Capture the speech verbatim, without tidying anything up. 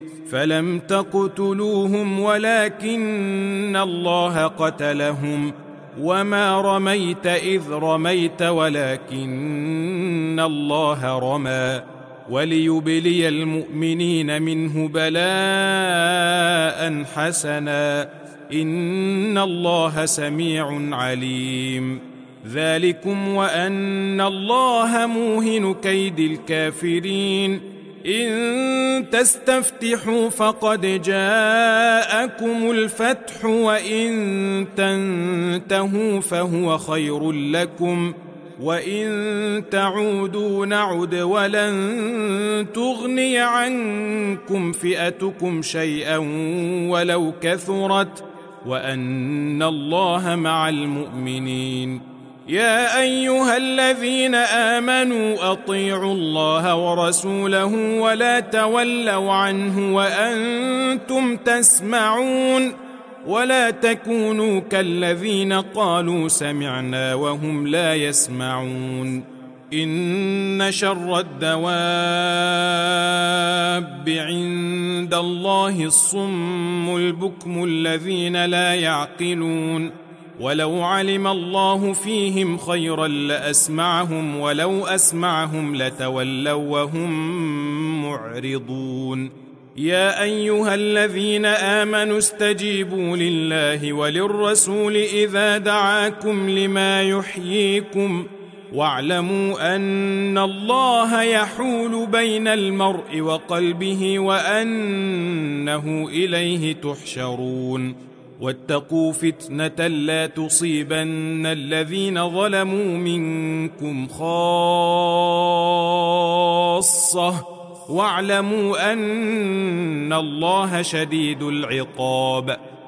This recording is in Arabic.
فلم تقتلوهم ولكن الله قتلهم وما رميت إذ رميت ولكن الله رمى وليبلي المؤمنين منه بلاء حسنا إن الله سميع عليم. ذلكم وأن الله موهن كيد الكافرين. إن تستفتحوا فقد جاءكم الفتح وإن تنتهوا فهو خير لكم وإن تعودوا نعد ولن تغني عنكم فئتكم شيئا ولو كثرت وأن الله مع المؤمنين. يا أيها الذين آمنوا أطيعوا الله ورسوله ولا تولوا عنه وأنتم تسمعون ولا تكونوا كالذين قالوا سمعنا وهم لا يسمعون. إن شر الدواب عند الله الصم البكم الذين لا يعقلون. ولو علم الله فيهم خيرا لأسمعهم ولو أسمعهم لتولوا وهم معرضون. يا أيها الذين آمنوا استجيبوا لله وللرسول إذا دعاكم لما يحييكم واعلموا أن الله يحول بين المرء وقلبه وأنه إليه تحشرون. واتقوا فتنة لا تصيبن الذين ظلموا منكم خاصة واعلموا أن الله شديد العقاب.